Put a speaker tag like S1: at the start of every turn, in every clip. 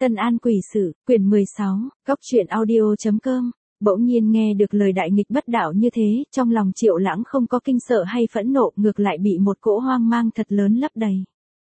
S1: Tân An Quỷ Sự, quyển 16, Góc truyện audio.com. Bỗng nhiên nghe được lời đại nghịch bất đạo như thế, trong lòng Triệu Lãng không có kinh sợ hay phẫn nộ, ngược lại bị một cỗ hoang mang thật lớn lấp đầy.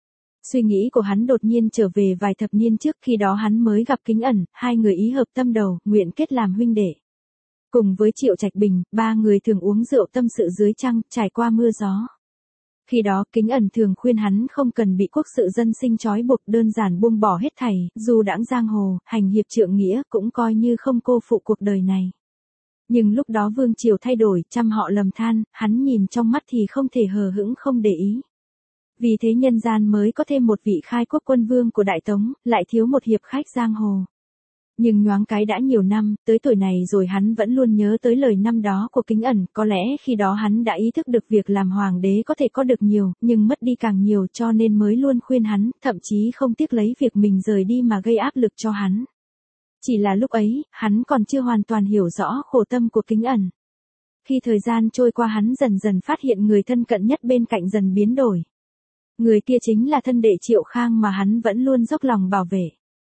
S1: Suy nghĩ của hắn đột nhiên trở về vài thập niên trước, khi đó hắn mới gặp Kính Ẩn, hai người ý hợp tâm đầu, nguyện kết làm huynh đệ. Cùng với Triệu Trạch Bình, ba người thường uống rượu tâm sự dưới trăng, trải qua mưa gió. Khi đó Kính Ẩn thường khuyên hắn không cần bị quốc sự dân sinh trói buộc, đơn giản buông bỏ hết thảy, dù đãng giang hồ, hành hiệp trượng nghĩa cũng coi như không cô phụ cuộc đời này. Nhưng lúc đó vương triều thay đổi, trăm họ lầm than, hắn nhìn trong mắt thì không thể hờ hững không để ý. Vì thế nhân gian mới có thêm một vị khai quốc quân vương của Đại Tống, lại thiếu một hiệp khách giang hồ. Nhưng nhoáng cái đã nhiều năm, tới tuổi này rồi hắn vẫn luôn nhớ tới lời năm đó của Kính Ẩn, có lẽ khi đó hắn đã ý thức được việc làm hoàng đế có thể có được nhiều, nhưng mất đi càng nhiều, cho nên mới luôn khuyên hắn, thậm chí không tiếc lấy việc mình rời đi mà gây áp lực cho hắn. Chỉ là lúc ấy, hắn còn chưa hoàn toàn hiểu rõ khổ tâm của Kính Ẩn. Khi thời gian trôi qua hắn dần dần phát hiện người thân cận nhất bên cạnh dần biến đổi. Người kia chính là thân đệ Triệu Khang mà hắn vẫn luôn dốc lòng bảo vệ.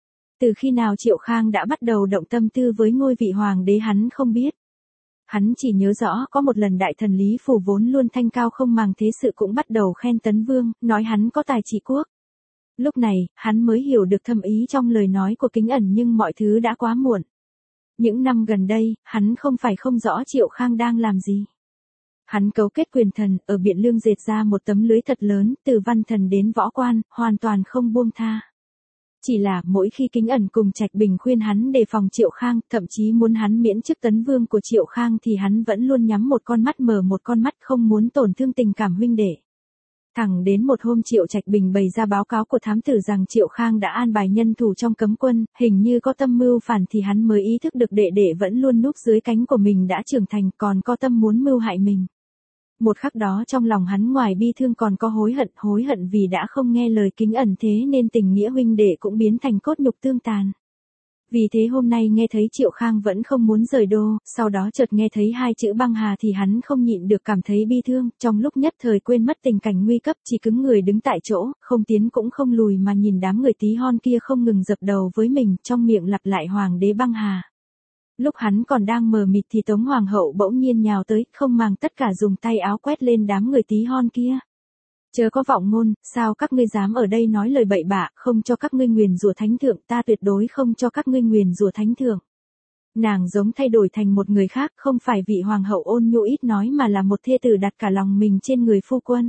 S1: Từ khi nào Triệu Khang đã bắt đầu động tâm tư với ngôi vị hoàng đế hắn không biết. Hắn chỉ nhớ rõ có một lần đại thần Lý Phủ vốn luôn thanh cao không màng thế sự cũng bắt đầu khen Tấn Vương, nói hắn có tài trị quốc. Lúc này, hắn mới hiểu được thâm ý trong lời nói của Kính Ẩn, nhưng mọi thứ đã quá muộn. Những năm gần đây, hắn không phải không rõ Triệu Khang đang làm gì. Hắn cấu kết quyền thần, ở Biện Lương dệt ra một tấm lưới thật lớn, từ văn thần đến võ quan, hoàn toàn không buông tha. Chỉ là mỗi khi Kính Ẩn cùng Trạch Bình khuyên hắn đề phòng Triệu Khang, thậm chí muốn hắn miễn chức tấn vương của Triệu Khang thì hắn vẫn luôn nhắm một con mắt mở một con mắt, không muốn tổn thương tình cảm huynh đệ. Thẳng đến một hôm Triệu Trạch Bình bày ra báo cáo của thám tử rằng Triệu Khang đã an bài nhân thủ trong cấm quân, hình như có tâm mưu phản, thì hắn mới ý thức được đệ đệ vẫn luôn núp dưới cánh của mình đã trưởng thành, còn có tâm muốn mưu hại mình. Một khắc đó trong lòng hắn ngoài bi thương còn có hối hận vì đã không nghe lời Kính Ẩn, thế nên tình nghĩa huynh đệ cũng biến thành cốt nhục tương tàn. Vì thế hôm nay nghe thấy Triệu Khang vẫn không muốn rời đô, sau đó chợt nghe thấy hai chữ băng hà thì hắn không nhịn được cảm thấy bi thương, trong lúc nhất thời quên mất tình cảnh nguy cấp, chỉ cứng người đứng tại chỗ, không tiến cũng không lùi mà nhìn đám người tí hon kia không ngừng dập đầu với mình, trong miệng lặp lại hoàng đế băng hà. Lúc hắn còn đang mờ mịt thì Tống Hoàng hậu bỗng nhiên nhào tới, không màng tất cả dùng tay áo quét lên đám người tí hon kia. Chớ có vọng ngôn, sao các ngươi dám ở đây nói lời bậy bạ, không cho các ngươi nguyền rủa thánh thượng, ta tuyệt đối không cho các ngươi nguyền rủa thánh thượng. Nàng giống thay đổi thành một người khác, không phải vị hoàng hậu ôn nhu ít nói mà là một thê tử đặt cả lòng mình trên người phu quân.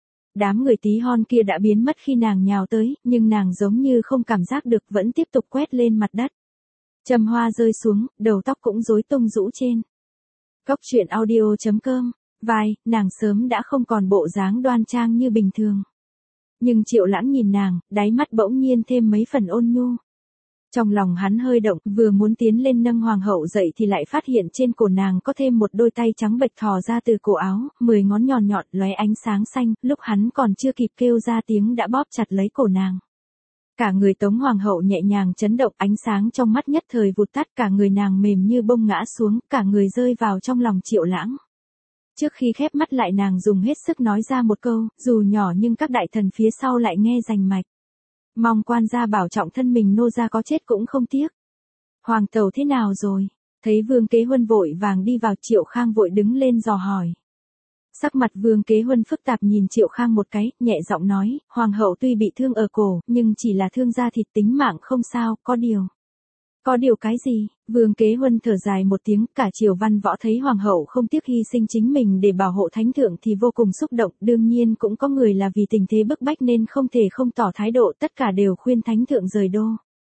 S1: Đám người tí hon kia đã biến mất khi nàng nhào tới, nhưng nàng giống như không cảm giác được, vẫn tiếp tục quét lên mặt đất. Châm hoa rơi xuống, đầu tóc cũng rối tung rũ trên. Góc truyện audio.com. Vai, nàng sớm đã không còn bộ dáng đoan trang như bình thường. Nhưng Triệu Lãng nhìn nàng, đáy mắt bỗng nhiên thêm mấy phần ôn nhu. Trong lòng hắn hơi động, vừa muốn tiến lên nâng hoàng hậu dậy thì lại phát hiện trên cổ nàng có thêm một đôi tay trắng bệch thò ra từ cổ áo, 10 ngón nhọn nhọn lóe ánh sáng xanh, lúc hắn còn chưa kịp kêu ra tiếng đã bóp chặt lấy cổ nàng. Cả người Tống Hoàng hậu nhẹ nhàng chấn động, ánh sáng trong mắt nhất thời vụt tắt, cả người nàng mềm như bông ngã xuống, cả người rơi vào trong lòng Triệu Lãng. Trước khi khép mắt lại nàng dùng hết sức nói ra một câu, dù nhỏ nhưng các đại thần phía sau lại nghe rành mạch. Mong quan gia bảo trọng thân mình, nô gia có chết cũng không tiếc. Hoàng tẩu thế nào rồi? Thấy Vương Kế Huân vội vàng đi vào, Triệu Khang vội đứng lên dò hỏi. Sắc mặt Vương Kế Huân phức tạp nhìn Triệu Khang một cái, nhẹ giọng nói, hoàng hậu tuy bị thương ở cổ, nhưng chỉ là thương da thịt, tính mạng không sao, có điều. Có điều cái gì? Vương Kế Huân thở dài một tiếng, cả triều văn võ thấy hoàng hậu không tiếc hy sinh chính mình để bảo hộ thánh thượng thì vô cùng xúc động, đương nhiên cũng có người là vì tình thế bức bách nên không thể không tỏ thái độ, tất cả đều khuyên thánh thượng rời đô.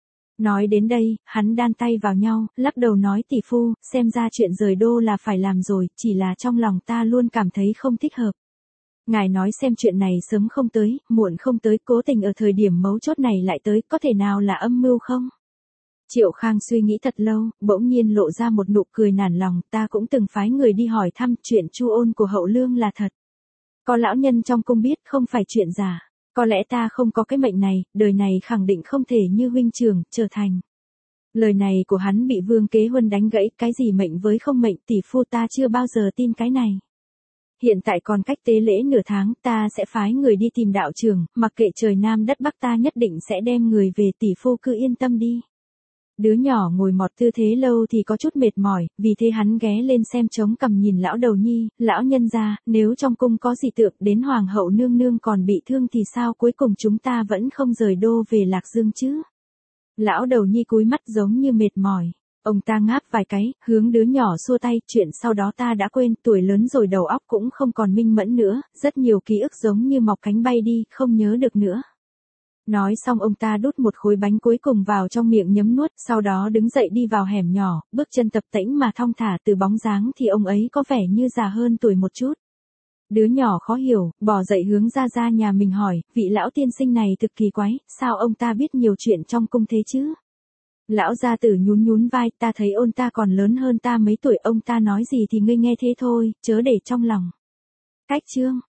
S1: Nói đến đây, hắn đan tay vào nhau, lắc đầu nói, tỷ phu, xem ra chuyện rời đô là phải làm rồi, chỉ là trong lòng ta luôn cảm thấy không thích hợp. Ngài nói xem, chuyện này sớm không tới, muộn không tới, cố tình ở thời điểm mấu chốt này lại tới, có thể nào là âm mưu không? Triệu Khang suy nghĩ thật lâu, bỗng nhiên lộ ra một nụ cười nản lòng, ta cũng từng phái người đi hỏi thăm, chuyện Chu Ôn của hậu lương là thật. Có lão nhân trong cung biết, không phải chuyện giả. Có lẽ ta không có cái mệnh này, đời này khẳng định không thể như huynh trưởng, trở thành. Lời này của hắn bị Vương Kế Huân đánh gãy, cái gì mệnh với không mệnh, tỷ phu ta chưa bao giờ tin cái này. hiện tại còn cách tế lễ nửa tháng, ta sẽ phái người đi tìm đạo trưởng, mặc kệ trời Nam đất Bắc ta nhất định sẽ đem người về, tỷ phu cứ yên tâm đi. Đứa nhỏ ngồi mọt tư thế lâu thì có chút mệt mỏi, vì thế hắn ghé lên xem trống cằm nhìn lão đầu nhi, lão nhân gia, nếu trong cung có dị tượng đến hoàng hậu nương nương còn bị thương thì sao, cuối cùng chúng ta vẫn không rời đô về Lạc Dương chứ. Lão đầu nhi cúi mắt giống như mệt mỏi. Ông ta ngáp vài cái, hướng đứa nhỏ xua tay, chuyện sau đó ta đã quên, tuổi lớn rồi đầu óc cũng không còn minh mẫn nữa, rất nhiều ký ức giống như mọc cánh bay đi, không nhớ được nữa. Nói xong ông ta đút một khối bánh cuối cùng vào trong miệng nhấm nuốt, sau đó đứng dậy đi vào hẻm nhỏ, bước chân tập tễnh mà thong thả, từ bóng dáng thì ông ấy có vẻ như già hơn tuổi một chút. Đứa nhỏ khó hiểu, bò dậy hướng ra nhà mình hỏi, vị lão tiên sinh này thực kỳ quái, sao ông ta biết nhiều chuyện trong cung thế chứ? Lão gia tử nhún vai, ta thấy ôn ta còn lớn hơn ta mấy tuổi, ông ta nói gì thì ngươi nghe thế thôi, chớ để trong lòng. Cách chương